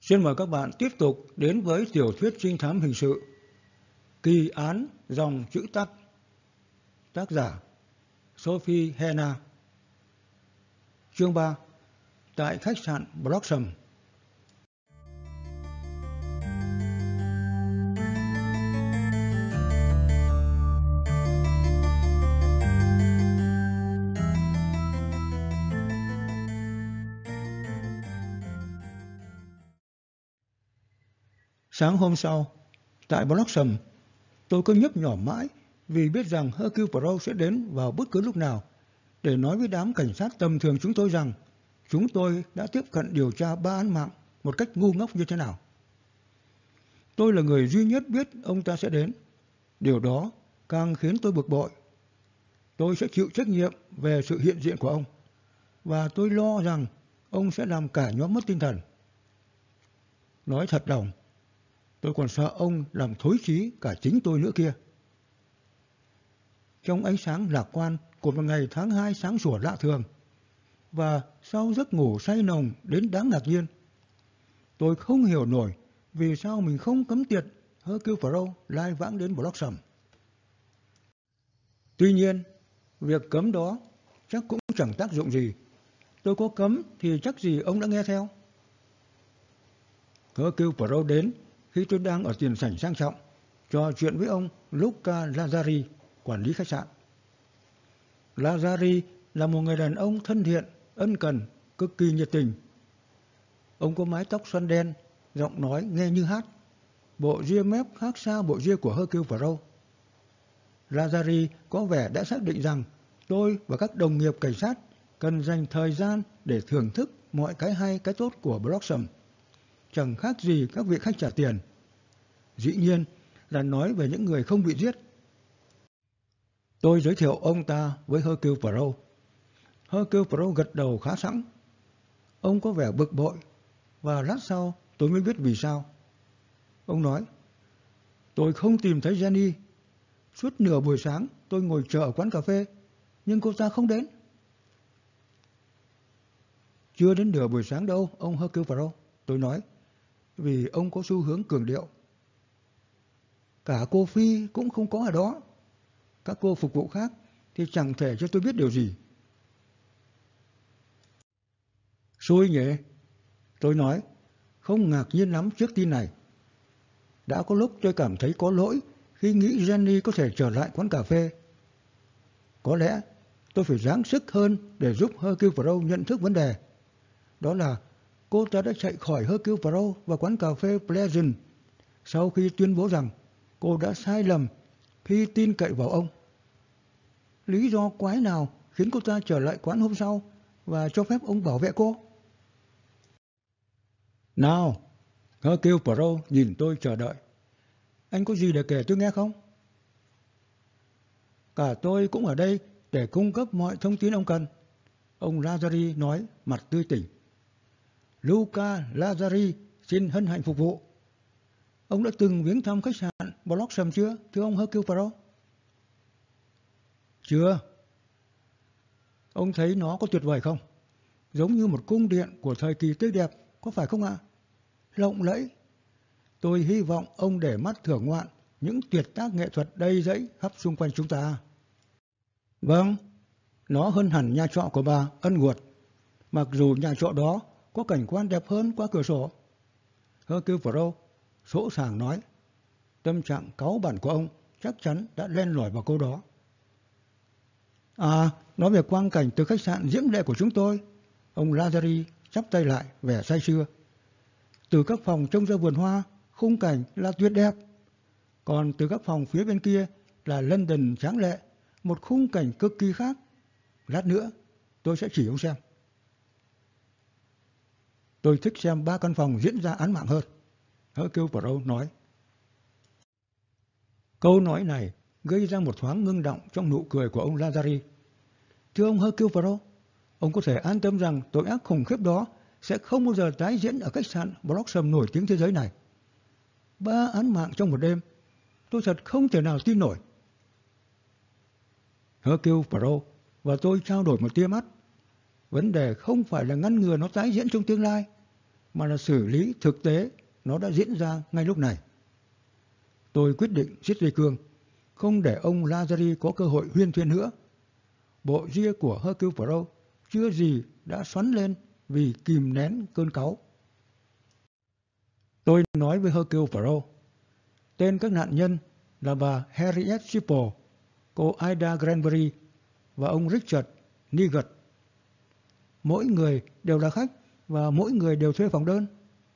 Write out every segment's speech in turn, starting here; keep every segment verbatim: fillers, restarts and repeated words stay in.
Xin mời các bạn tiếp tục đến với tiểu thuyết trinh thám hình sự Kỳ án dòng chữ tắt. Tác giả Sophie Hena. Chương ba. Tại khách sạn Blossom. Sáng hôm sau, tại Blossom, tôi cứ nhấp nhổm mãi vì biết rằng Hercule Poirot sẽ đến vào bất cứ lúc nào để nói với đám cảnh sát tầm thường chúng tôi rằng chúng tôi đã tiếp cận điều tra ba án mạng một cách ngu ngốc như thế nào. Tôi là người duy nhất biết ông ta sẽ đến. Điều đó càng khiến tôi bực bội. Tôi sẽ chịu trách nhiệm về sự hiện diện của ông, và tôi lo rằng ông sẽ làm cả nhóm mất tinh thần. Nói thật lòng, tôi còn sợ ông làm thối chí cả chính tôi nữa kia. Trong ánh sáng lạc quan của một ngày tháng hai sáng sủa lạ thường, và sau giấc ngủ say nồng đến đáng ngạc nhiên, tôi không hiểu nổi vì sao mình không cấm tiệt Hercule Poirot lai vãng đến Blossom. Tuy nhiên, việc cấm đó chắc cũng chẳng tác dụng gì. Tôi có cấm thì chắc gì ông đã nghe theo. Hercule Poirot đến khi tôi đang ở tiền sảnh sang trọng, trò chuyện với ông Luca Lazzari, quản lý khách sạn. Lazzari là một người đàn ông thân thiện, ân cần, cực kỳ nhiệt tình. Ông có mái tóc xoăn đen, giọng nói nghe như hát. Bộ ria mép khác xa bộ ria của Hercule Poirot. Lazzari có vẻ đã xác định rằng tôi và các đồng nghiệp cảnh sát cần dành thời gian để thưởng thức mọi cái hay cái tốt của Blossom, chẳng khác gì các vị khách trả tiền. Dĩ nhiên là nói về những người không bị giết. Tôi giới thiệu ông ta với Hercule Poirot. Hercule Poirot gật đầu khá sẵn. Ông có vẻ bực bội, và lát sau tôi mới biết vì sao. Ông nói, tôi không tìm thấy Jenny. Suốt nửa buổi sáng tôi ngồi chờ ở quán cà phê, nhưng cô ta không đến. Chưa đến nửa buổi sáng đâu, ông Hercule Poirot, tôi nói, vì ông có xu hướng cường điệu. Cả cô Phi cũng không có ở đó. Các cô phục vụ khác thì chẳng thể cho tôi biết điều gì. Xui nhỉ? Tôi nói, không ngạc nhiên lắm trước tin này. Đã có lúc tôi cảm thấy có lỗi khi nghĩ Jenny có thể trở lại quán cà phê. Có lẽ tôi phải ráng sức hơn để giúp Hercule Poirot nhận thức vấn đề. Đó là cô ta đã chạy khỏi Hercule Poirot và quán cà phê Pleasant sau khi tuyên bố rằng cô đã sai lầm khi tin cậy vào ông. Lý do quái nào khiến cô ta trở lại quán hôm sau và cho phép ông bảo vệ cô? Nào, Hercule Poirot nhìn tôi chờ đợi. Anh có gì để kể tôi nghe không? Cả tôi cũng ở đây để cung cấp mọi thông tin ông cần, ông Lazzari nói mặt tươi tỉnh. Luca Lazzari xin hân hạnh phục vụ. Ông đã từng viếng thăm khách sạn Blossom chưa, thưa ông Hercule Poirot? Chưa. Ông thấy nó có tuyệt vời không? Giống như một cung điện của thời kỳ tươi đẹp, có phải không ạ? À? Lộng lẫy. Tôi hy vọng ông để mắt thưởng ngoạn những tuyệt tác nghệ thuật đầy rẫy khắp xung quanh chúng ta. Vâng, nó hơn hẳn nhà trọ của bà Ân Guột, mặc dù nhà trọ đó có cảnh quan đẹp hơn qua cửa sổ. Hercule Poirot sỗ sàng nói. Tâm trạng cáu bẳn của ông chắc chắn đã len lỏi vào câu đó. À, nói về quang cảnh từ khách sạn diễm lệ của chúng tôi. Ông Lazzari chắp tay lại vẻ say sưa. Từ các phòng trông ra vườn hoa, khung cảnh là tuyệt đẹp. Còn từ các phòng phía bên kia là London tráng lệ, một khung cảnh cực kỳ khác. Lát nữa tôi sẽ chỉ ông xem. Tôi thích xem ba căn phòng diễn ra án mạng hơn, Hercule Poirot nói. Câu nói này gây ra một thoáng ngưng động trong nụ cười của ông Lazzari. Thưa ông Hercule Poirot, ông có thể an tâm rằng tội ác khủng khiếp đó sẽ không bao giờ tái diễn ở khách sạn Blossom nổi tiếng thế giới này. Ba án mạng trong một đêm, tôi thật không thể nào tin nổi. Hercule Poirot và tôi trao đổi một tia mắt. Vấn đề không phải là ngăn ngừa nó tái diễn trong tương lai, mà là xử lý thực tế nó đã diễn ra ngay lúc này. Tôi quyết định giết dây cương, không để ông Lazari có cơ hội huyên thuyên nữa. Bộ ria của Hercule Poirot chưa gì đã xoắn lên vì kìm nén cơn cáu. Tôi nói với Hercule Poirot, tên các nạn nhân là bà Harriet Shipple, cô Ida Granbury và ông Richard Nigat. Mỗi người đều là khách và mỗi người đều thuê phòng đơn.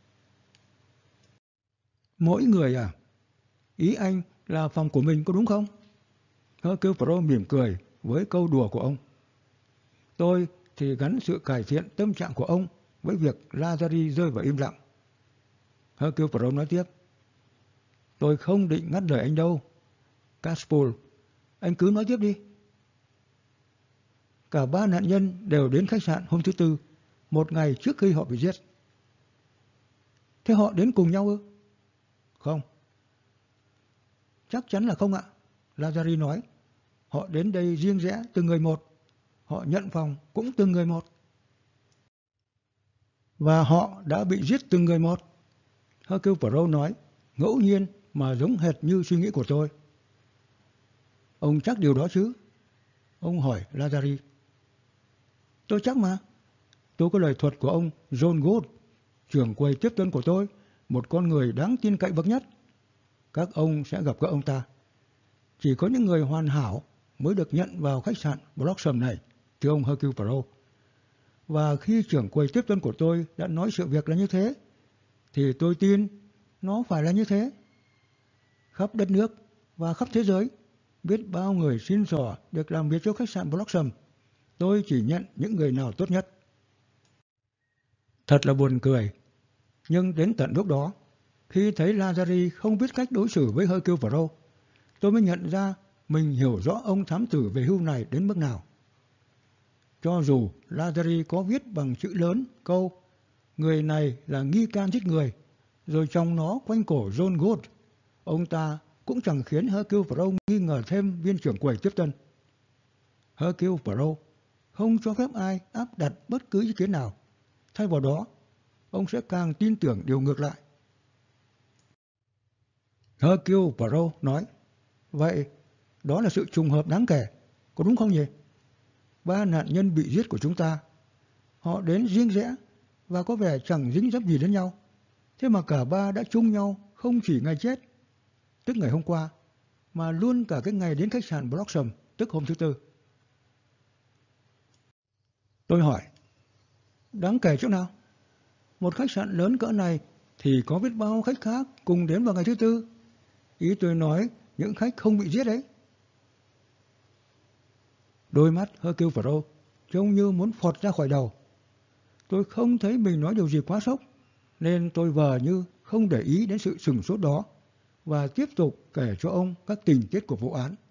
Mỗi người à? Ý anh là phòng của mình có đúng không? Hercule Poirot mỉm cười với câu đùa của ông. Tôi thì gắn sự cải thiện tâm trạng của ông với việc Lazari rơi vào im lặng. Hercule Poirot nói tiếp. Tôi không định ngắt lời anh đâu. Caspol, anh cứ nói tiếp đi. Cả ba nạn nhân đều đến khách sạn hôm thứ Tư, một ngày trước khi họ bị giết. Thế họ đến cùng nhau ư? Không. Chắc chắn là không ạ. Lazari nói. Họ đến đây riêng rẽ từng người một. Họ nhận phòng cũng từng người một. Và họ đã bị giết từng người một. Hercule Poirot nói, ngẫu nhiên mà giống hệt như suy nghĩ của tôi. Ông chắc điều đó chứ? Ông hỏi Lazari. Tôi chắc mà. Tôi có lời thuật của ông John Gould, trưởng quầy tiếp tân của tôi, một con người đáng tin cậy bậc nhất. Các ông sẽ gặp gỡ ông ta. Chỉ có những người hoàn hảo mới được nhận vào khách sạn Blossom này, thưa ông Hercule Poirot. Và khi trưởng quầy tiếp tân của tôi đã nói sự việc là như thế, thì tôi tin nó phải là như thế. Khắp đất nước và khắp thế giới, biết bao người xin xỏ được làm việc cho khách sạn Blossom. Tôi chỉ nhận những người nào tốt nhất. Thật là buồn cười. Nhưng đến tận lúc đó, khi thấy Lazari không biết cách đối xử với Hercule Poirot, tôi mới nhận ra mình hiểu rõ ông thám tử về hưu này đến mức nào. Cho dù Lazari có viết bằng chữ lớn câu người này là nghi can giết người, rồi trong nó quanh cổ John Gould, ông ta cũng chẳng khiến Hercule Poirot nghi ngờ thêm viên trưởng quầy tiếp tân. Hercule Poirot không cho phép ai áp đặt bất cứ ý kiến nào. Thay vào đó, ông sẽ càng tin tưởng điều ngược lại. Hercule Poirot nói, vậy đó là sự trùng hợp đáng kể, có đúng không nhỉ? Ba nạn nhân bị giết của chúng ta, họ đến riêng rẽ và có vẻ chẳng dính dấp gì đến nhau. Thế mà cả ba đã chung nhau không chỉ ngày chết, tức ngày hôm qua, mà luôn cả cái ngày đến khách sạn Blossom, tức hôm thứ Tư. Tôi hỏi, đáng kể chỗ nào? Một khách sạn lớn cỡ này thì có biết bao khách khác cùng đến vào ngày thứ Tư. Ý tôi nói những khách không bị giết đấy. Đôi mắt Hercule Poirot trông như muốn phọt ra khỏi đầu. Tôi không thấy mình nói điều gì quá sốc, nên tôi vờ như không để ý đến sự sửng sốt đó và tiếp tục kể cho ông các tình tiết của vụ án.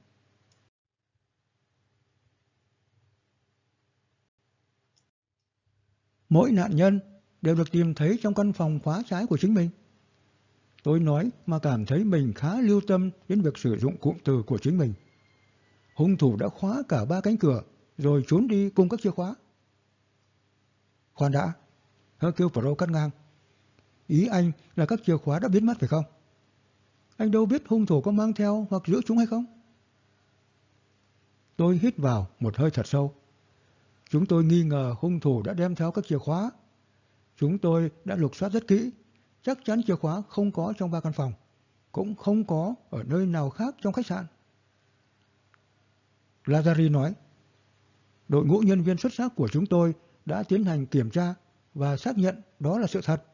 Mỗi nạn nhân đều được tìm thấy trong căn phòng khóa trái của chính mình. Tôi nói mà cảm thấy mình khá lưu tâm đến việc sử dụng cụm từ của chính mình. Hung thủ đã khóa cả ba cánh cửa rồi trốn đi cùng các chìa khóa. Khoan đã, Hercule Poirot cắt ngang. Ý anh là các chìa khóa đã biến mất phải không? Anh đâu biết hung thủ có mang theo hoặc giữ chúng hay không? Tôi hít vào một hơi thật sâu. Chúng tôi nghi ngờ hung thủ đã đem theo các chìa khóa. Chúng tôi đã lục soát rất kỹ. Chắc chắn chìa khóa không có trong ba căn phòng. Cũng không có ở nơi nào khác trong khách sạn. Lazari nói, đội ngũ nhân viên xuất sắc của chúng tôi đã tiến hành kiểm tra và xác nhận đó là sự thật.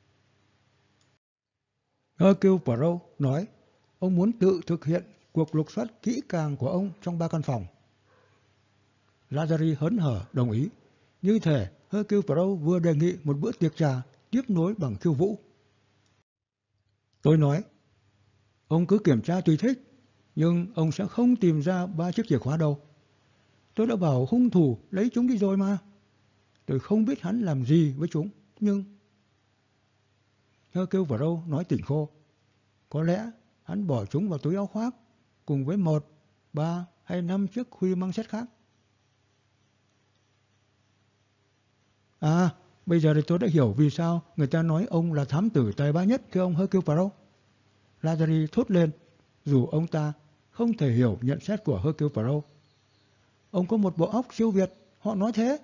Hercule Poirot nói, ông muốn tự thực hiện cuộc lục soát kỹ càng của ông trong ba căn phòng. Lazari hớn hở đồng ý. Như thể Hercule Poirot vừa đề nghị một bữa tiệc trà tiếp nối bằng khiêu vũ. Tôi nói, ông cứ kiểm tra tùy thích, nhưng ông sẽ không tìm ra ba chiếc chìa khóa đâu. Tôi đã bảo hung thủ lấy chúng đi rồi mà. Tôi không biết hắn làm gì với chúng, nhưng... Hercule Poirot nói tỉnh khô. Có lẽ hắn bỏ chúng vào túi áo khoác, cùng với một, ba hay năm chiếc khuy măng xét khác. À, Bây giờ thì tôi đã hiểu vì sao người ta nói ông là thám tử tài ba nhất, thưa ông Hercule Poirot. Lazari thốt lên, dù ông ta không thể hiểu nhận xét của Hercule Poirot. Ông có một bộ óc siêu việt, họ nói thế.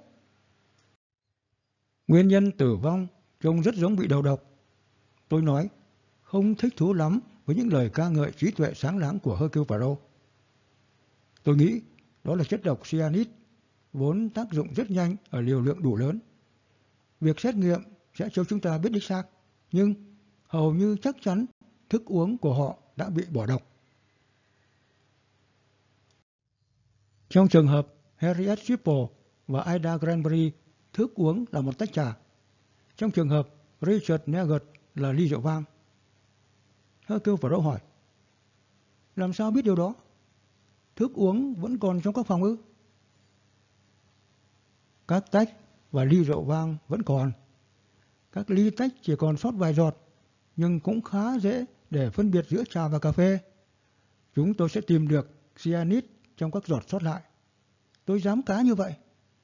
Nguyên nhân tử vong trông rất giống bị đầu độc. Tôi nói, không thích thú lắm với những lời ca ngợi trí tuệ sáng láng của Hercule Poirot. Tôi nghĩ đó là chất độc cyanit, vốn tác dụng rất nhanh ở liều lượng đủ lớn. Việc xét nghiệm sẽ cho chúng ta biết đích xác, nhưng hầu như chắc chắn thức uống của họ đã bị bỏ độc. Trong trường hợp Harriet Triple và Ida Granbury, thức uống là một tách trà. Trong trường hợp Richard Nugget là ly rượu vang. Hercule Poirot hỏi, làm sao biết điều đó? Thức uống vẫn còn trong các phòng ư? Các tách và ly rượu vang vẫn còn. Các ly tách chỉ còn sót vài giọt, nhưng cũng khá dễ để phân biệt giữa trà và cà phê. Chúng tôi sẽ tìm được cyanit trong các giọt sót lại. Tôi dám cá như vậy.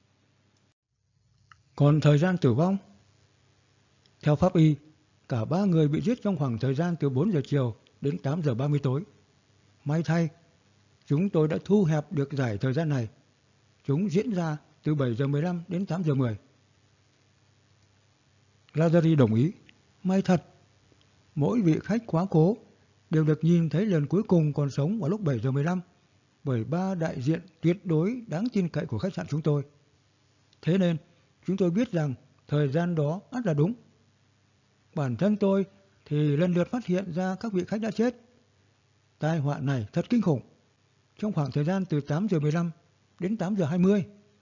Còn thời gian tử vong? Theo pháp y, cả ba người bị giết trong khoảng thời gian từ bốn giờ chiều đến tám giờ ba mươi tối. May thay, chúng tôi đã thu hẹp được giải thời gian này. Chúng diễn ra từ bảy giờ mười lăm đến tám giờ mười. Lazari đồng ý. May thật. Mỗi vị khách quá cố đều được nhìn thấy lần cuối cùng còn sống vào lúc bảy giờ mười lăm bởi ba đại diện tuyệt đối đáng tin cậy của khách sạn chúng tôi. Thế nên, chúng tôi biết rằng thời gian đó ắt là đúng. Bản thân tôi thì lần lượt phát hiện ra các vị khách đã chết. Tai họa này thật kinh khủng. Trong khoảng thời gian từ tám giờ mười lăm đến tám giờ hai mươi.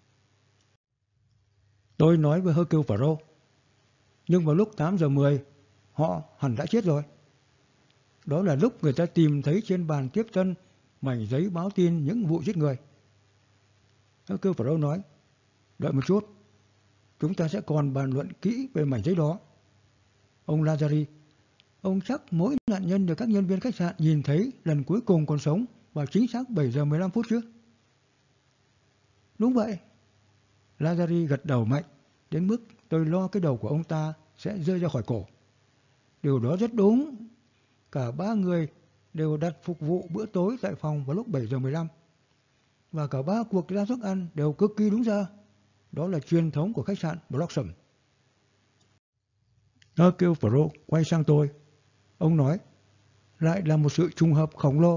Tôi nói với Hercule Poirot, nhưng vào lúc tám giờ mười, họ hẳn đã chết rồi. Đó là lúc người ta tìm thấy trên bàn tiếp tân mảnh giấy báo tin những vụ giết người. Hercule Poirot nói, đợi một chút, chúng ta sẽ còn bàn luận kỹ về mảnh giấy đó. Ông Lazari, ông chắc mỗi nạn nhân được các nhân viên khách sạn nhìn thấy lần cuối cùng còn sống vào chính xác bảy giờ mười lăm phút chứ? Đúng vậy. Lazari gật đầu mạnh, đến mức tôi lo cái đầu của ông ta sẽ rơi ra khỏi cổ. Điều đó rất đúng. Cả ba người đều đặt phục vụ bữa tối tại phòng vào lúc bảy giờ mười lăm. Và cả ba cuộc ra thức ăn đều cực kỳ đúng giờ. Đó là truyền thống của khách sạn Blossom. Hercule Poirot quay sang tôi. Ông nói, lại là một sự trùng hợp khổng lồ.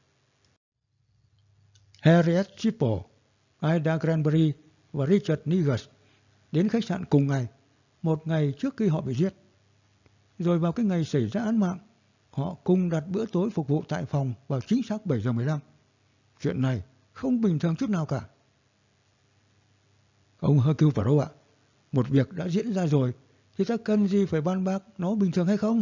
Harriet Triple, Ida Granbury và Richard Nugent đến khách sạn cùng ngày, một ngày trước khi họ bị giết. Rồi vào cái ngày xảy ra án mạng, họ cùng đặt bữa tối phục vụ tại phòng vào chính xác bảy giờ mười lăm. Chuyện này không bình thường chút nào cả. Ông Hercule Poirot ạ, một việc đã diễn ra rồi thì ta cần gì phải bàn bạc nó bình thường hay không?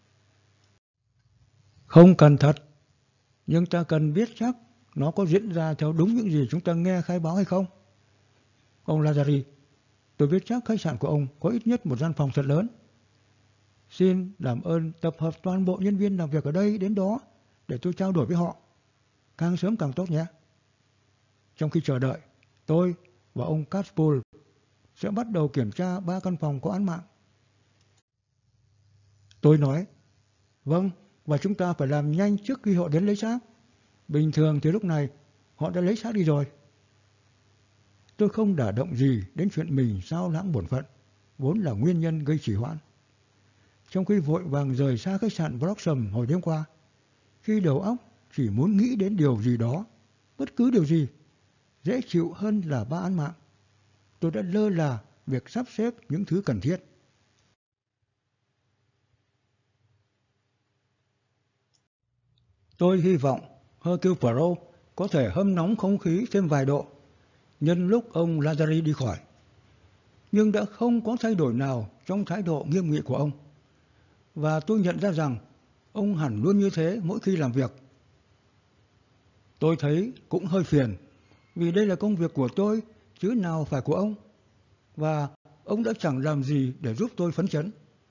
Không cần thật, nhưng ta cần biết chắc nó có diễn ra theo đúng những gì chúng ta nghe khai báo hay không. Ông Lazari, tôi biết chắc khách sạn của ông có ít nhất một gian phòng thật lớn. Xin làm ơn tập hợp toàn bộ nhân viên làm việc ở đây đến đó để tôi trao đổi với họ. Càng sớm càng tốt nhé. Trong khi chờ đợi, tôi và ông Catchpole sẽ bắt đầu kiểm tra ba căn phòng có án mạng. Tôi nói, vâng, và chúng ta phải làm nhanh trước khi họ đến lấy xác. Bình thường thì lúc này họ đã lấy xác đi rồi. Tôi không đả động gì đến chuyện mình sao lãng bổn phận, vốn là nguyên nhân gây trì hoãn. Trong khi vội vàng rời xa khách sạn Blossom hồi đêm qua, khi đầu óc chỉ muốn nghĩ đến điều gì đó, bất cứ điều gì, dễ chịu hơn là ba án mạng, tôi đã lơ là việc sắp xếp những thứ cần thiết. Tôi hy vọng Hercule Poirot có thể hâm nóng không khí thêm vài độ nhân lúc ông Lazari đi khỏi. Nhưng đã không có thay đổi nào trong thái độ nghiêm nghị của ông. Và tôi nhận ra rằng ông hẳn luôn như thế mỗi khi làm việc. Tôi thấy cũng hơi phiền, vì đây là công việc của tôi chứ nào phải của ông. Và ông đã chẳng làm gì để giúp tôi phấn chấn.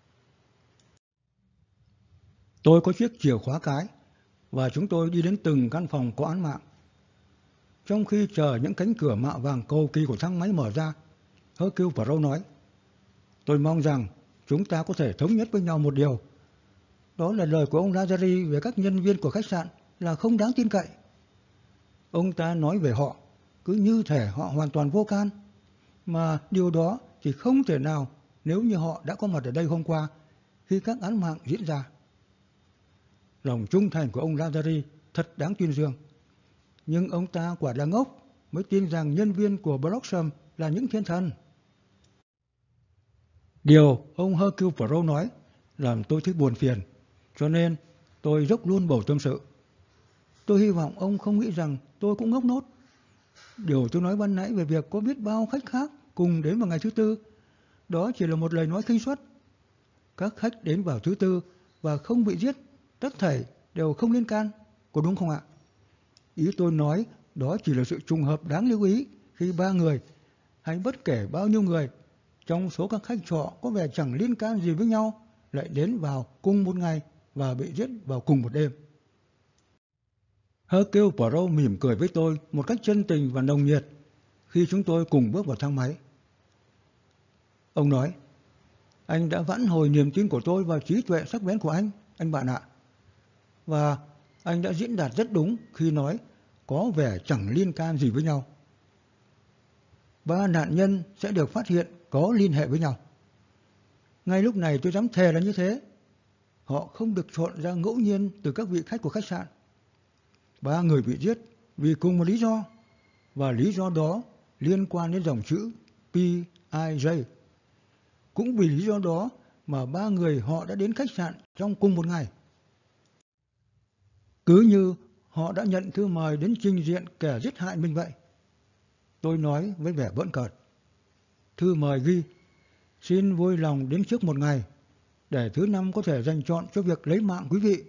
Tôi có chiếc chìa khóa cái và chúng tôi đi đến từng căn phòng có án mạng. Trong khi chờ những cánh cửa mạ vàng cầu kỳ của thang máy mở ra, Hercule Poirot nói, Tôi mong rằng chúng ta có thể thống nhất với nhau một điều. Đó là lời của ông Lazari về các nhân viên của khách sạn là không đáng tin cậy. Ông ta nói về họ cứ như thể họ hoàn toàn vô can, mà điều đó thì không thể nào nếu như họ đã có mặt ở đây hôm qua khi các án mạng diễn ra. Lòng trung thành của ông Lazari thật đáng tuyên dương. Nhưng ông ta quả là ngốc mới tin rằng nhân viên của Blossom là những thiên thần. Điều ông Hercule Poirot nói làm tôi thấy buồn phiền, cho nên tôi dốc luôn bầu tâm sự. Tôi hy vọng ông không nghĩ rằng tôi cũng ngốc nốt. Điều tôi nói ban nãy về việc có biết bao khách khác cùng đến vào ngày thứ tư, đó chỉ là một lời nói khinh suất. Các khách đến vào thứ tư và không bị giết, tất thảy đều không liên can, có đúng không ạ? Ý tôi nói đó chỉ là sự trùng hợp đáng lưu ý khi ba người, hay bất kể bao nhiêu người, trong số các khách trọ có vẻ chẳng liên can gì với nhau, lại đến vào cùng một ngày và bị giết vào cùng một đêm. Hercule Poirot mỉm cười với tôi một cách chân tình và nồng nhiệt khi chúng tôi cùng bước vào thang máy. Ông nói, anh đã vãn hồi niềm tin của tôi vào trí tuệ sắc bén của anh, anh bạn ạ. Và anh đã diễn đạt rất đúng khi nói có vẻ chẳng liên can gì với nhau. Ba nạn nhân sẽ được phát hiện có liên hệ với nhau. Ngay lúc này tôi dám thề là như thế. Họ không được chọn ra ngẫu nhiên từ các vị khách của khách sạn. Ba người bị giết vì cùng một lý do, và lý do đó liên quan đến dòng chữ P I J. Cũng vì lý do đó mà ba người họ đã đến khách sạn trong cùng một ngày. Cứ như họ đã nhận thư mời đến trình diện kẻ giết hại mình vậy. Tôi nói với vẻ bỡn cợt. Thư mời ghi, xin vui lòng đến trước một ngày, để thứ năm có thể dành chọn cho việc lấy mạng quý vị.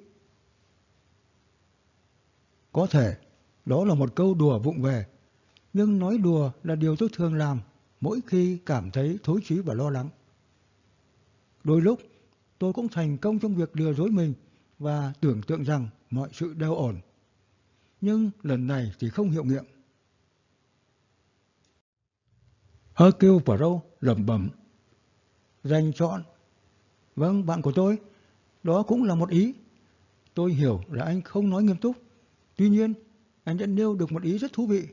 Có thể, đó là một câu đùa vụng về, nhưng nói đùa là điều tôi thường làm mỗi khi cảm thấy thối chí và lo lắng. Đôi lúc, tôi cũng thành công trong việc lừa dối mình và tưởng tượng rằng mọi sự đều ổn. Nhưng lần này thì không hiệu nghiệm. Hercule Poirot lẩm bẩm. Dành chọn. Vâng, bạn của tôi, đó cũng là một ý. Tôi hiểu là anh không nói nghiêm túc. Tuy nhiên, anh đã nêu được một ý rất thú vị.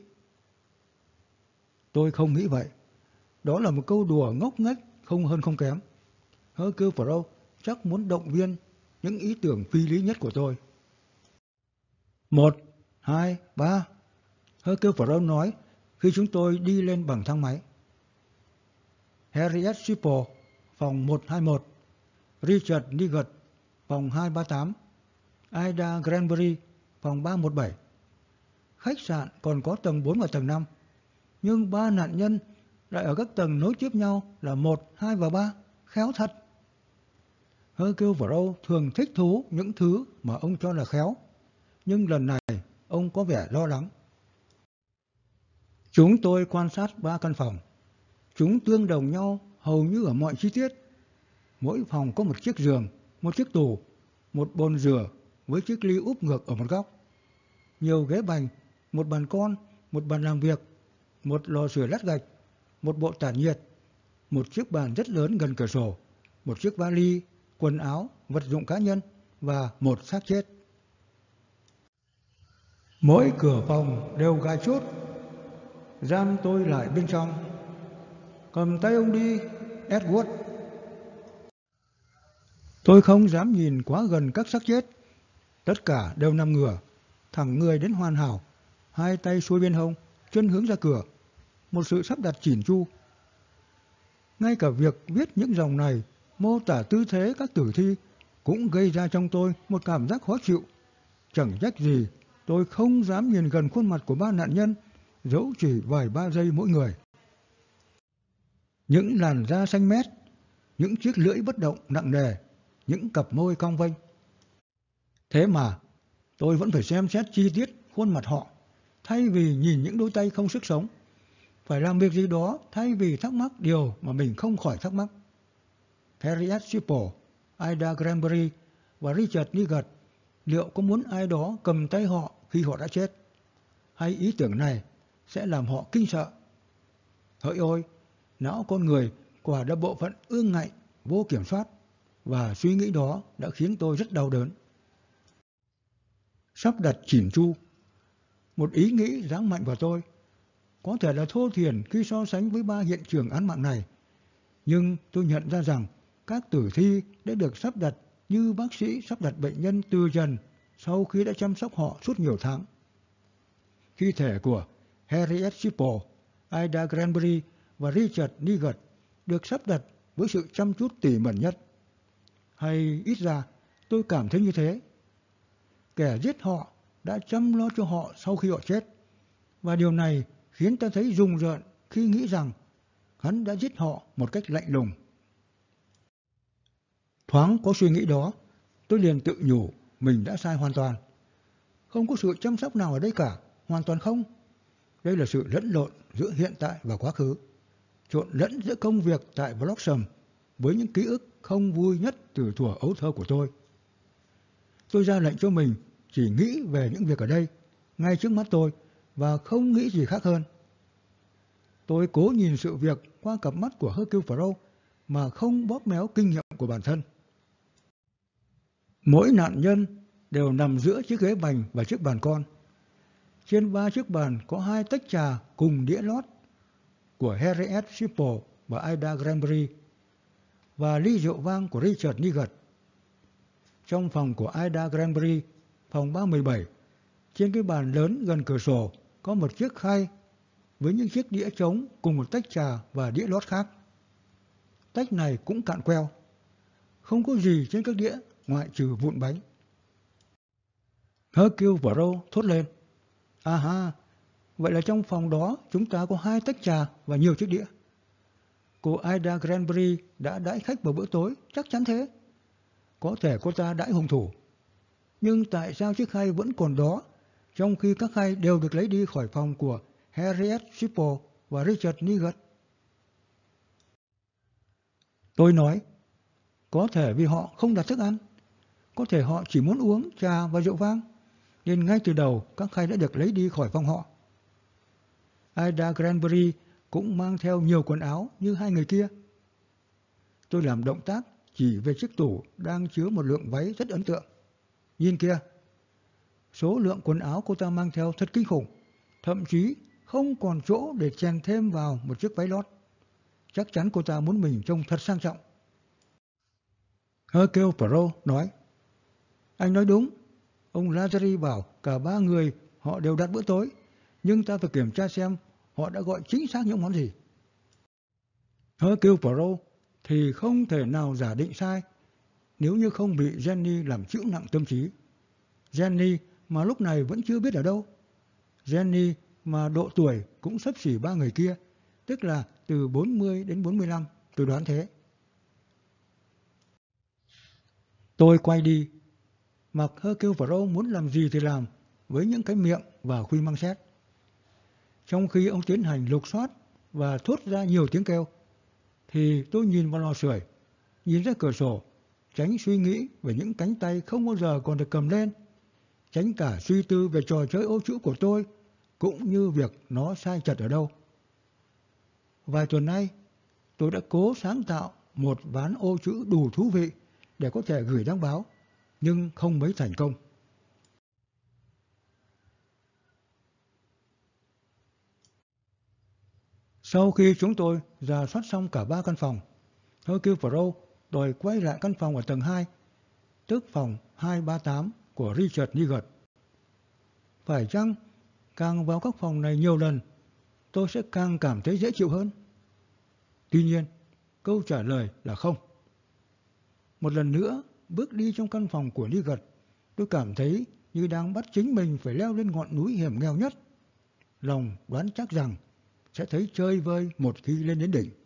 Tôi không nghĩ vậy. Đó là một câu đùa ngốc nghếch, không hơn không kém. Hercule Poirot chắc muốn động viên những ý tưởng phi lý nhất của tôi. Một, hai, ba. Hercule Poirot nói khi chúng tôi đi lên bằng thang máy. Harriet Shipple, phòng một hai một. Richard Niggard, phòng hai ba tám. Ida Granbury, phòng ba một bảy. Khách sạn còn có tầng bốn và tầng năm, nhưng ba nạn nhân lại ở các tầng nối tiếp nhau là một, hai và ba. Khéo thật. Hercule Poirot thường thích thú những thứ mà ông cho là khéo, nhưng lần này ông có vẻ lo lắng. Chúng tôi quan sát ba căn phòng. Chúng tương đồng nhau hầu như ở mọi chi tiết. Mỗi phòng có một chiếc giường, một chiếc tủ, một bồn rửa với chiếc ly úp ngược ở một góc, nhiều ghế bành, một bàn con, một bàn làm việc, một lò sưởi lát gạch, một bộ tản nhiệt, một chiếc bàn rất lớn gần cửa sổ, một chiếc vali, quần áo, vật dụng cá nhân và một xác chết. Mỗi cửa phòng đều gai chốt. Giam tôi lại bên trong. Cầm tay ông đi, Edward. Tôi không dám nhìn quá gần các xác chết. Tất cả đều nằm ngửa, thẳng người đến hoàn hảo, hai tay xuôi bên hông, chân hướng ra cửa, một sự sắp đặt chỉn chu. Ngay cả việc viết những dòng này mô tả tư thế các tử thi cũng gây ra trong tôi một cảm giác khó chịu. Chẳng trách gì tôi không dám nhìn gần khuôn mặt của ba nạn nhân, dẫu chỉ vài ba giây mỗi người. Những làn da xanh mét, những chiếc lưỡi bất động nặng nề, những cặp môi cong vênh. Thế mà tôi vẫn phải xem xét chi tiết khuôn mặt họ, thay vì nhìn những đôi tay không sức sống. Phải làm việc gì đó thay vì thắc mắc điều mà mình không khỏi thắc mắc. Harriet Shipple, Ida Granbury và Richard Niggard liệu có muốn ai đó cầm tay họ khi họ đã chết? Hay ý tưởng này sẽ làm họ kinh sợ? Hỡi ôi, não con người quả là bộ phận ương ngạnh, vô kiểm soát, và suy nghĩ đó đã khiến tôi rất đau đớn. Sắp đặt chỉn chu, một ý nghĩ giáng mạnh vào tôi, có thể là thô thiển khi so sánh với ba hiện trường án mạng này, nhưng tôi nhận ra rằng các tử thi đã được sắp đặt như bác sĩ sắp đặt bệnh nhân từ trần sau khi đã chăm sóc họ suốt nhiều tháng. Thi thể của Harriet Sipple, Ida Granbury và Richard Nugent được sắp đặt với sự chăm chút tỉ mẩn nhất. Hay ít ra tôi cảm thấy như thế. Kẻ giết họ đã chăm lo cho họ sau khi họ chết, và điều này khiến ta thấy rùng rợn khi nghĩ rằng hắn đã giết họ một cách lạnh lùng. Thoáng có suy nghĩ đó, tôi liền tự nhủ mình đã sai hoàn toàn. Không có sự chăm sóc nào ở đây cả, hoàn toàn không. Đây là sự lẫn lộn giữa hiện tại và quá khứ, trộn lẫn giữa công việc tại Blossom với những ký ức không vui nhất từ thuở ấu thơ của tôi. Tôi ra lệnh cho mình chỉ nghĩ về những việc ở đây, ngay trước mắt tôi, và không nghĩ gì khác hơn. Tôi cố nhìn sự việc qua cặp mắt của Hercule Poirot mà không bóp méo kinh nghiệm của bản thân. Mỗi nạn nhân đều nằm giữa chiếc ghế bành và chiếc bàn con. Trên ba chiếc bàn có hai tách trà cùng đĩa lót của Harriet Sipple và Ida Granbury và ly rượu vang của Richard Nugent. Trong phòng của Ida Granbury, phòng ba một bảy, trên cái bàn lớn gần cửa sổ có một chiếc khay với những chiếc đĩa trống cùng một tách trà và đĩa lót khác. Tách này cũng cạn queo, không có gì trên các đĩa ngoại trừ vụn bánh. Hercule Poirot thốt lên: À ha, vậy là trong phòng đó chúng ta có hai tách trà và nhiều chiếc đĩa. Cô Ida Granbury đã đãi khách vào bữa tối, chắc chắn thế. Có thể cô ta đãi hung thủ. Nhưng tại sao chiếc khay vẫn còn đó, trong khi các khay đều được lấy đi khỏi phòng của Harriet Sipple và Richard Nugent? Tôi nói, có thể vì họ không đặt thức ăn. Có thể họ chỉ muốn uống trà và rượu vang, nên ngay từ đầu các khay đã được lấy đi khỏi phòng họ. Ida Granbury cũng mang theo nhiều quần áo như hai người kia. Tôi làm động tác chỉ về chiếc tủ đang chứa một lượng váy rất ấn tượng. Nhìn kia, số lượng quần áo cô ta mang theo thật kinh khủng, thậm chí không còn chỗ để chèn thêm vào một chiếc váy lót. Chắc chắn cô ta muốn mình trông thật sang trọng. Hercule Poirot nói: Anh nói đúng. Ông Lazari bảo cả ba người họ đều đặt bữa tối, nhưng ta phải kiểm tra xem họ đã gọi chính xác những món gì. Hercule Poirot thì không thể nào giả định sai nếu như không bị Jenny làm chịu nặng tâm trí. Jenny mà lúc này vẫn chưa biết ở đâu. Jenny mà độ tuổi cũng xấp xỉ ba người kia, tức là từ bốn mươi đến bốn mươi lăm, tôi đoán thế. Tôi quay đi, mặc Hercule Poirot muốn làm gì thì làm, với những cái miệng và khuy măng xét. Trong khi ông tiến hành lục soát và thốt ra nhiều tiếng kêu, thì tôi nhìn vào lò sưởi, nhìn ra cửa sổ, tránh suy nghĩ về những cánh tay không bao giờ còn được cầm lên, tránh cả suy tư về trò chơi ô chữ của tôi, cũng như việc nó sai chật ở đâu. Vài tuần nay, tôi đã cố sáng tạo một ván ô chữ đủ thú vị để có thể gửi đăng báo, nhưng không mấy thành công. Sau khi chúng tôi rà soát xong cả ba căn phòng, Hercule Poirot đòi quay lại căn phòng ở tầng hai, tức phòng hai ba tám của Richard Nugent. Phải chăng càng vào các phòng này nhiều lần, tôi sẽ càng cảm thấy dễ chịu hơn? Tuy nhiên, câu trả lời là không. Một lần nữa, bước đi trong căn phòng của Nugent, tôi cảm thấy như đang bắt chính mình phải leo lên ngọn núi hiểm nghèo nhất. Lòng đoán chắc rằng sẽ thấy chơi vơi một khi lên đến đỉnh.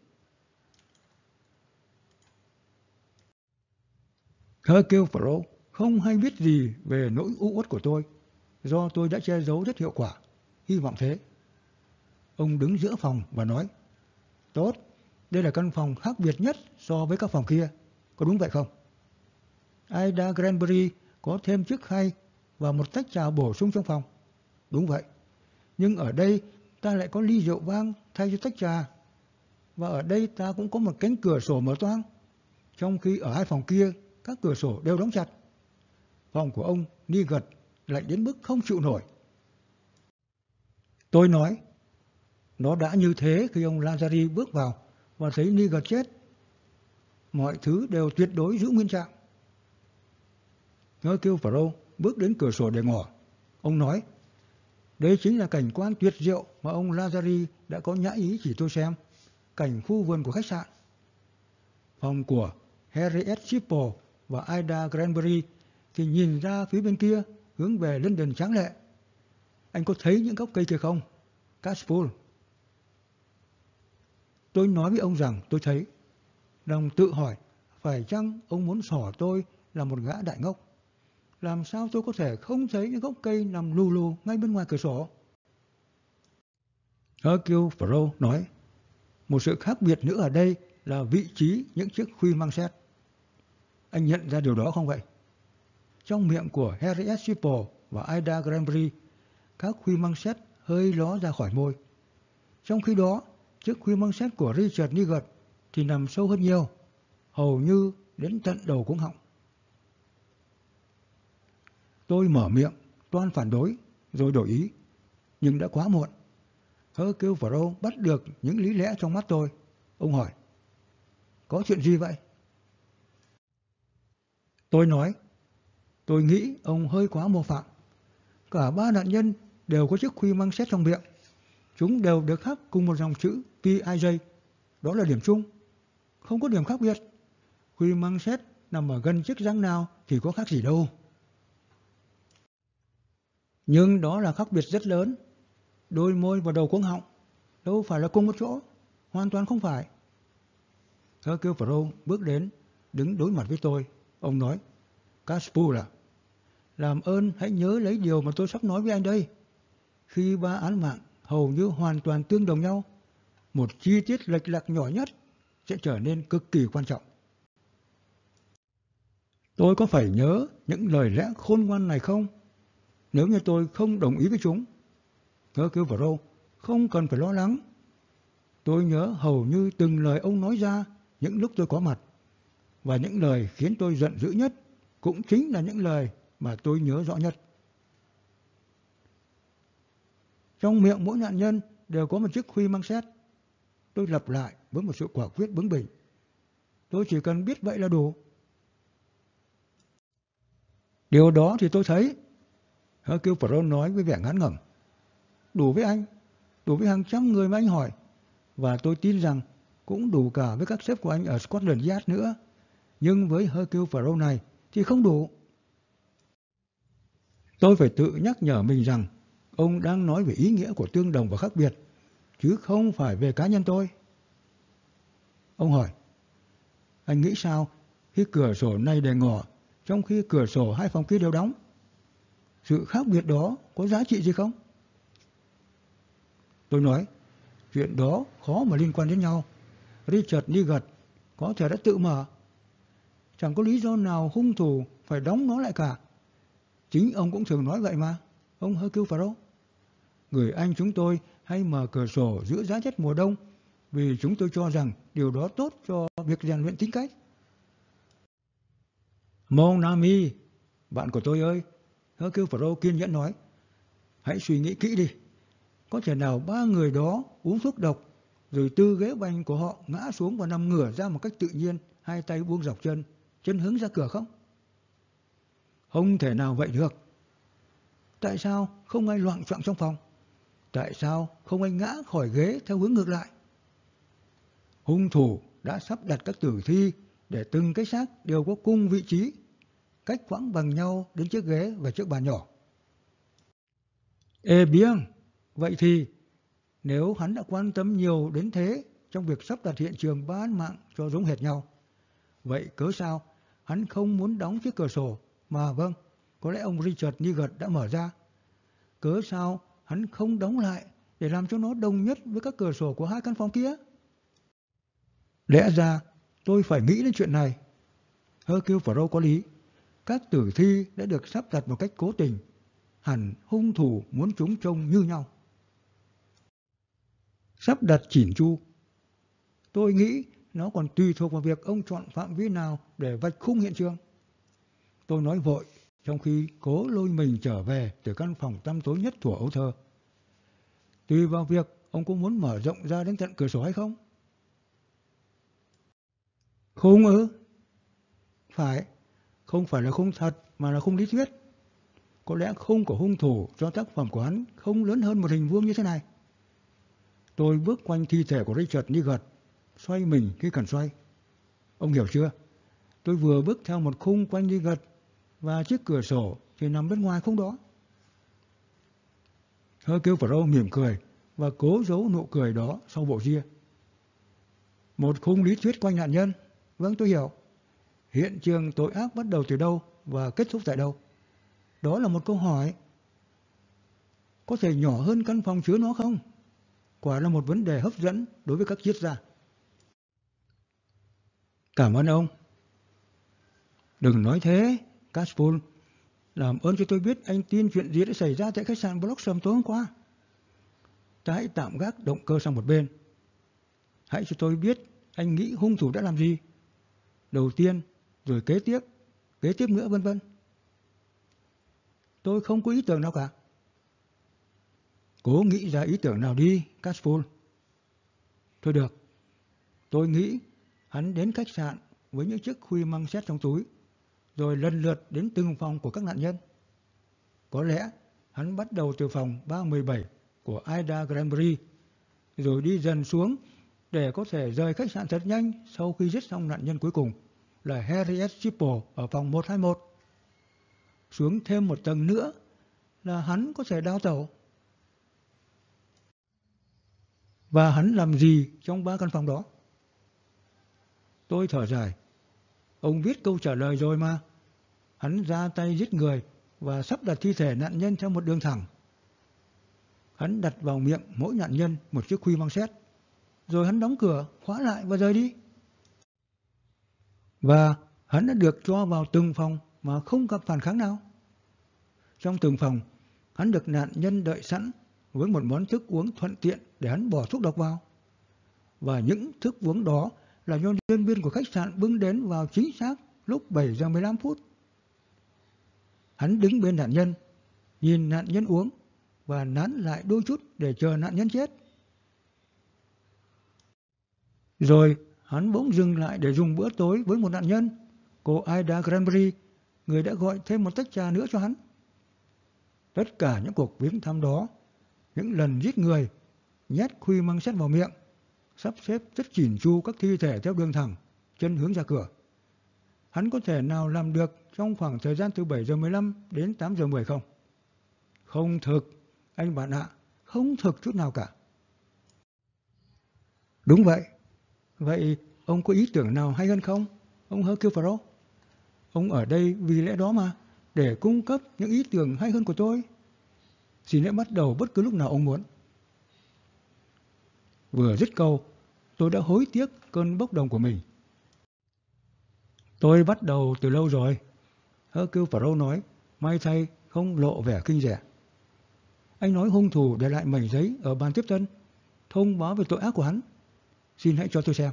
Hercule Poirot không hay biết gì về nỗi u uất của tôi, do tôi đã che giấu rất hiệu quả, hy vọng thế. Ông đứng giữa phòng và nói: Tốt, đây là căn phòng khác biệt nhất so với các phòng kia, có đúng vậy không? Ida Granbury có thêm chiếc khay và một tách trà bổ sung trong phòng. Đúng vậy, nhưng ở đây ta lại có ly rượu vang thay cho tách trà. và ở đây ta cũng có một cánh cửa sổ mở toang, trong khi ở hai phòng kia các cửa sổ đều đóng chặt. Phòng của ông Nigat lạnh đến mức không chịu nổi. Tôi nói, nó đã như thế khi ông Lazari bước vào và thấy Nigat chết. Mọi thứ đều tuyệt đối giữ nguyên trạng. Hercule Poirot bước đến cửa sổ để ngỏ. Ông nói, đây chính là cảnh quan tuyệt diệu mà ông Lazari đã có nhã ý chỉ tôi xem. Cảnh khu vườn của khách sạn. Phòng của Harriet Chipple và Ida Granbury thì nhìn ra phía bên kia, hướng về London tráng lệ. Anh có thấy những gốc cây kia không? Catchpole. Tôi nói với ông rằng tôi thấy. Đồng tự hỏi, phải chăng ông muốn xỏ tôi là một gã đại ngốc? Làm sao tôi có thể không thấy những gốc cây nằm lù lù ngay bên ngoài cửa sổ? Hercule Poirot nói, một sự khác biệt nữa ở đây là vị trí những chiếc khuy mang xét. Anh nhận ra điều đó không vậy? Trong miệng của Harriet Chipple và Ida Granbury, các khuy mang xét hơi ló ra khỏi môi. Trong khi đó, chiếc khuy mang xét của Richard Nigat thì nằm sâu hơn nhiều, hầu như đến tận đầu cuống họng. Tôi mở miệng, toan phản đối, rồi đổi ý, nhưng đã quá muộn. Hercule Poirot bắt được những lý lẽ trong mắt tôi. Ông hỏi, có chuyện gì vậy? Tôi nói, tôi nghĩ ông hơi quá mô phạm. Cả ba nạn nhân đều có chiếc khuy mang xét trong miệng. Chúng đều được khắc cùng một dòng chữ P I J. Đó là điểm chung. Không có điểm khác biệt. Khuy mang xét nằm ở gần chiếc răng nào thì có khác gì đâu. Nhưng đó là khác biệt rất lớn. Đôi môi và đầu cuống họng đâu phải là cùng một chỗ. Hoàn toàn không phải. Hercule Poirot bước đến, đứng đối mặt với tôi. Ông nói, Catchpole à, làm ơn hãy nhớ lấy điều mà tôi sắp nói với anh đây. Khi ba án mạng hầu như hoàn toàn tương đồng nhau, một chi tiết lệch lạc nhỏ nhất sẽ trở nên cực kỳ quan trọng. Tôi có phải nhớ những lời lẽ khôn ngoan này không? Nếu như tôi không đồng ý với chúng, Hercule Poirot không cần phải lo lắng. Tôi nhớ hầu như từng lời ông nói ra những lúc tôi có mặt. Và những lời khiến tôi giận dữ nhất cũng chính là những lời mà tôi nhớ rõ nhất. Trong miệng mỗi nạn nhân đều có một chiếc khuy mang xét. Tôi lặp lại với một sự quả quyết bướng bỉnh. Tôi chỉ cần biết vậy là đủ. Điều đó thì tôi thấy, Hercule Poirot nói với vẻ ngán ngẩm. Đủ với anh, đủ với hàng trăm người mà anh hỏi. Và tôi tin rằng cũng đủ cả với các sếp của anh ở Scotland Yard nữa. Nhưng với Hercule Poirot này thì không đủ. Tôi phải tự nhắc nhở mình rằng ông đang nói về ý nghĩa của tương đồng và khác biệt, chứ không phải về cá nhân tôi. Ông hỏi, anh nghĩ sao khi cửa sổ này để ngỏ, trong khi cửa sổ hai phòng kia đều đóng? Sự khác biệt đó có giá trị gì không? Tôi nói, chuyện đó khó mà liên quan đến nhau. Richard Nigat có thể đã tự mở. Chẳng có lý do nào hung thủ phải đóng nó lại cả. Chính ông cũng thường nói vậy mà, ông Hercule Poirot. Người Anh chúng tôi hay mở cửa sổ giữa giá rét mùa đông vì chúng tôi cho rằng điều đó tốt cho việc rèn luyện tính cách. Mon ami, bạn của tôi ơi, Hercule Poirot kiên nhẫn nói, hãy suy nghĩ kỹ đi. Có thể nào ba người đó uống thuốc độc rồi từ ghế bành của họ ngã xuống và nằm ngửa ra một cách tự nhiên, hai tay buông dọc chân, chân hướng ra cửa không? Không thể nào vậy được. Tại sao không ai loạng choạng trong phòng? Tại sao không ai ngã khỏi ghế theo hướng ngược lại? Hung thủ đã sắp đặt các tử thi để từng cái xác đều có cùng vị trí, cách khoảng bằng nhau đến chiếc ghế và chiếc bàn nhỏ. Eh bien, vậy thì nếu hắn đã quan tâm nhiều đến thế trong việc sắp đặt hiện trường ba án mạng cho giống hệt nhau, vậy cớ sao hắn không muốn đóng chiếc cửa sổ mà vâng, có lẽ ông Richard Nigat đã mở ra? Cớ sao hắn không đóng lại để làm cho nó đồng nhất với các cửa sổ của hai căn phòng kia? Lẽ ra tôi phải nghĩ đến chuyện này. Hercule Poirot có lý. Các tử thi đã được sắp đặt một cách cố tình. Hẳn hung thủ muốn chúng trông như nhau. Sắp đặt chỉn chu. Tôi nghĩ nó còn tùy thuộc vào việc ông chọn phạm vi nào để vạch khung hiện trường. Tôi nói vội trong khi cố lôi mình trở về từ căn phòng tăm tối nhất thuở ấu thơ. Tùy vào việc ông có muốn mở rộng ra đến tận cửa sổ hay không? Khung ư? Phải, không phải là khung thật mà là khung lý thuyết. Có lẽ khung của hung thủ cho tác phẩm của hắn không lớn hơn một hình vuông như thế này. Tôi bước quanh thi thể của Richard Niggard, xoay mình khi cần xoay. Ông hiểu chưa? Tôi vừa bước theo một khung quanh Niggard và chiếc cửa sổ thì nằm bên ngoài khung đó. Hercule Poirot mỉm cười và cố giấu nụ cười đó sau bộ ria. Một khung lý thuyết quanh nạn nhân. Vâng, tôi hiểu. Hiện trường tội ác bắt đầu từ đâu và kết thúc tại đâu? Đó là một câu hỏi. Có thể nhỏ hơn căn phòng chứa nó không? Quả là một vấn đề hấp dẫn đối với các triết gia. Cảm ơn ông. Đừng nói thế, Caspol. Làm ơn cho tôi biết anh tin chuyện gì đã xảy ra tại khách sạn Blossom tối hôm qua. Ta hãy tạm gác động cơ sang một bên. Hãy cho tôi biết anh nghĩ hung thủ đã làm gì. Đầu tiên, rồi kế tiếp, kế tiếp nữa vân vân. Tôi không có ý tưởng nào cả. Cố nghĩ ra ý tưởng nào đi, Caspol. Thôi được. Tôi nghĩ hắn đến khách sạn với những chiếc khuy măng xét trong túi, rồi lần lượt đến từng phòng của các nạn nhân. Có lẽ hắn bắt đầu từ phòng ba một bảy của Ida Granbury, rồi đi dần xuống để có thể rời khách sạn thật nhanh sau khi giết xong nạn nhân cuối cùng là Harriet Chipple ở phòng một hai một. Xuống thêm một tầng nữa là hắn có thể đào tẩu. Và hắn làm gì trong ba căn phòng đó? Tôi thở dài. Ông viết câu trả lời rồi mà. Hắn ra tay giết người và sắp đặt thi thể nạn nhân theo một đường thẳng. Hắn đặt vào miệng mỗi nạn nhân một chiếc khuy măng sét, rồi hắn đóng cửa, khóa lại và rời đi. Và hắn đã được cho vào từng phòng mà không gặp phản kháng nào. Trong từng phòng, hắn được nạn nhân đợi sẵn với một món thức uống thuận tiện để hắn bỏ thuốc độc vào. Và những thức uống đó là do nhân viên của khách sạn bưng đến vào chính xác lúc bảy giờ mười lăm phút. Hắn đứng bên nạn nhân, nhìn nạn nhân uống và nán lại đôi chút để chờ nạn nhân chết. Rồi hắn bỗng dừng lại để dùng bữa tối với một nạn nhân, cô Ida Granbury, người đã gọi thêm một tách trà nữa cho hắn. Tất cả những cuộc viếng thăm đó, những lần giết người, nhét khuy măng sét vào miệng, sắp xếp rất chỉn chu các thi thể theo đường thẳng, chân hướng ra cửa. Hắn có thể nào làm được trong khoảng thời gian từ bảy giờ mười lăm đến tám giờ mười không? Không thực, anh bạn ạ, không thực chút nào cả. Đúng vậy. Vậy ông có ý tưởng nào hay hơn không, ông Hercule Poirot? Ông ở đây vì lẽ đó mà, để cung cấp những ý tưởng hay hơn của tôi. Xin hãy bắt đầu bất cứ lúc nào ông muốn. Vừa dứt câu, tôi đã hối tiếc cơn bốc đồng của mình. Tôi bắt đầu từ lâu rồi, Hercule Poirot nói, may thay không lộ vẻ kinh rẻ. Anh nói hung thủ để lại mảnh giấy ở bàn tiếp tân, thông báo về tội ác của hắn. Xin hãy cho tôi xem.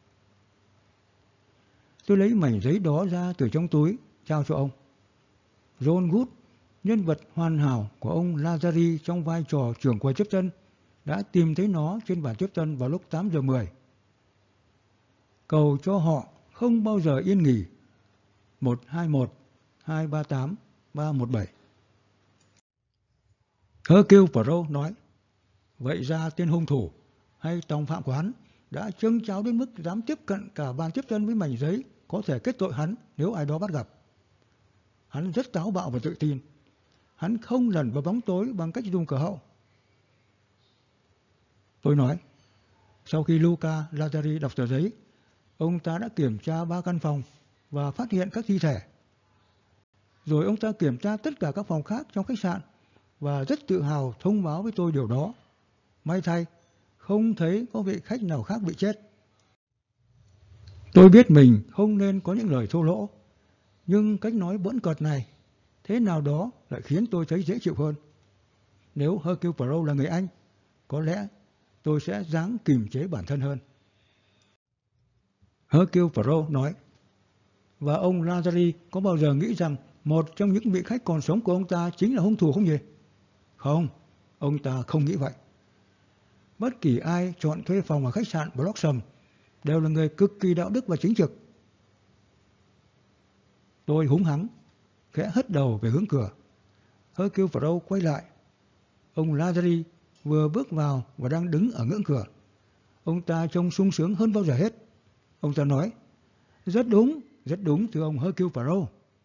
Tôi lấy mảnh giấy đó ra từ trong túi, trao cho ông. John Wood, nhân vật hoàn hảo của ông Lazari trong vai trò trưởng quầy tiếp tân, đã tìm thấy nó trên bàn tiếp tân vào lúc tám giờ mười. Cầu cho họ không bao giờ yên nghỉ. một hai một hai ba tám ba một bảy. Hercule Poirot nói, vậy ra tên hung thủ hay tòng phạm của hắn đã châng cháo đến mức dám tiếp cận cả bàn tiếp tân với mảnh giấy có thể kết tội hắn nếu ai đó bắt gặp. Hắn rất táo bạo và tự tin. Hắn không lẩn vào bóng tối bằng cách dùng cửa hậu. Tôi nói, sau khi Luca Lazari đọc tờ giấy, ông ta đã kiểm tra ba căn phòng và phát hiện các thi thể. Rồi ông ta kiểm tra tất cả các phòng khác trong khách sạn và rất tự hào thông báo với tôi điều đó. May thay, không thấy có vị khách nào khác bị chết. Tôi biết mình không nên có những lời thô lỗ, nhưng cách nói bỡn cợt này thế nào đó lại khiến tôi thấy dễ chịu hơn. Nếu Hercule Poirot là người Anh, có lẽ tôi sẽ ráng kiềm chế bản thân hơn. Hercule Poirot nói. Và ông Lazari có bao giờ nghĩ rằng một trong những vị khách còn sống của ông ta chính là hung thủ không nhỉ? Không, ông ta không nghĩ vậy. Bất kỳ ai chọn thuê phòng ở khách sạn Blossom đều là người cực kỳ đạo đức và chính trực. Tôi húng hắng, khẽ hất đầu về hướng cửa. Hercule Poirot quay lại. Ông Lazari vừa bước vào và đang đứng ở ngưỡng cửa. Ông ta trông sung sướng hơn bao giờ hết. Ông ta nói, rất đúng, rất đúng thưa ông Hercule Poirot.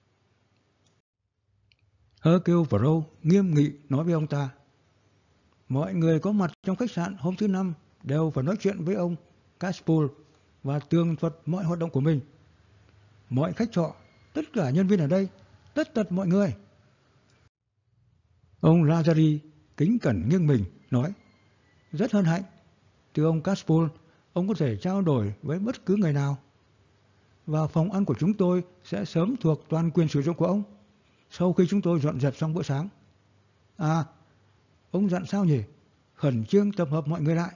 Hercule Poirot nghiêm nghị nói với ông ta, mọi người có mặt trong khách sạn hôm thứ năm đều phải nói chuyện với ông Catchpole và tường thuật mọi hoạt động của mình. Mọi khách trọ, tất cả nhân viên ở đây, tất tật mọi người. Ông Lazari kính cẩn nghiêng mình, nói, rất hân hạnh. Thưa ông Catchpole, ông có thể trao đổi với bất cứ người nào. Và phòng ăn của chúng tôi sẽ sớm thuộc toàn quyền sử dụng của ông, sau khi chúng tôi dọn dẹp xong bữa sáng. À, ông dặn sao nhỉ? Khẩn trương tập hợp mọi người lại.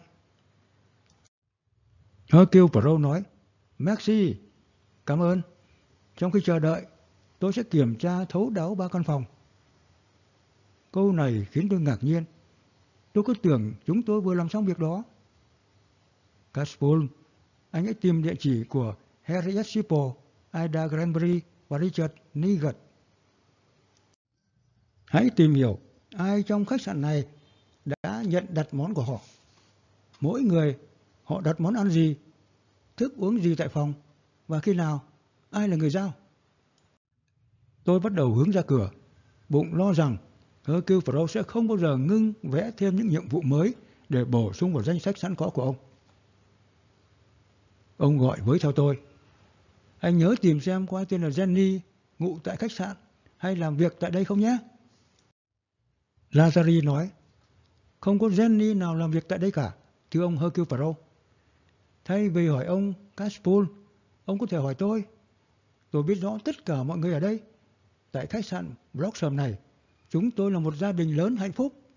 Hercule Poirot nói, merci, cảm ơn. Trong khi chờ đợi, tôi sẽ kiểm tra thấu đáo ba căn phòng. Câu này khiến tôi ngạc nhiên. Tôi cứ tưởng chúng tôi vừa làm xong việc đó. Catchpole, anh hãy tìm địa chỉ của Harriet Shipple, Ida Granbury và Richard Nigat. Hãy tìm hiểu ai trong khách sạn này đã nhận đặt món của họ. Mỗi người họ đặt món ăn gì, thức uống gì tại phòng và khi nào, ai là người giao. Tôi bắt đầu hướng ra cửa, bụng lo rằng Hercule Poirot sẽ không bao giờ ngưng vẽ thêm những nhiệm vụ mới để bổ sung vào danh sách sẵn có của ông. Ông gọi với theo tôi. Anh nhớ tìm xem có ai tên là Jenny ngụ tại khách sạn hay làm việc tại đây không nhé? Lazari nói, không có Jenny nào làm việc tại đây cả, thưa ông Hercule Poirot. Thay vì hỏi ông Catchpole, ông có thể hỏi tôi. Tôi biết rõ tất cả mọi người ở đây. Tại khách sạn Blossom này, chúng tôi là một gia đình lớn hạnh phúc.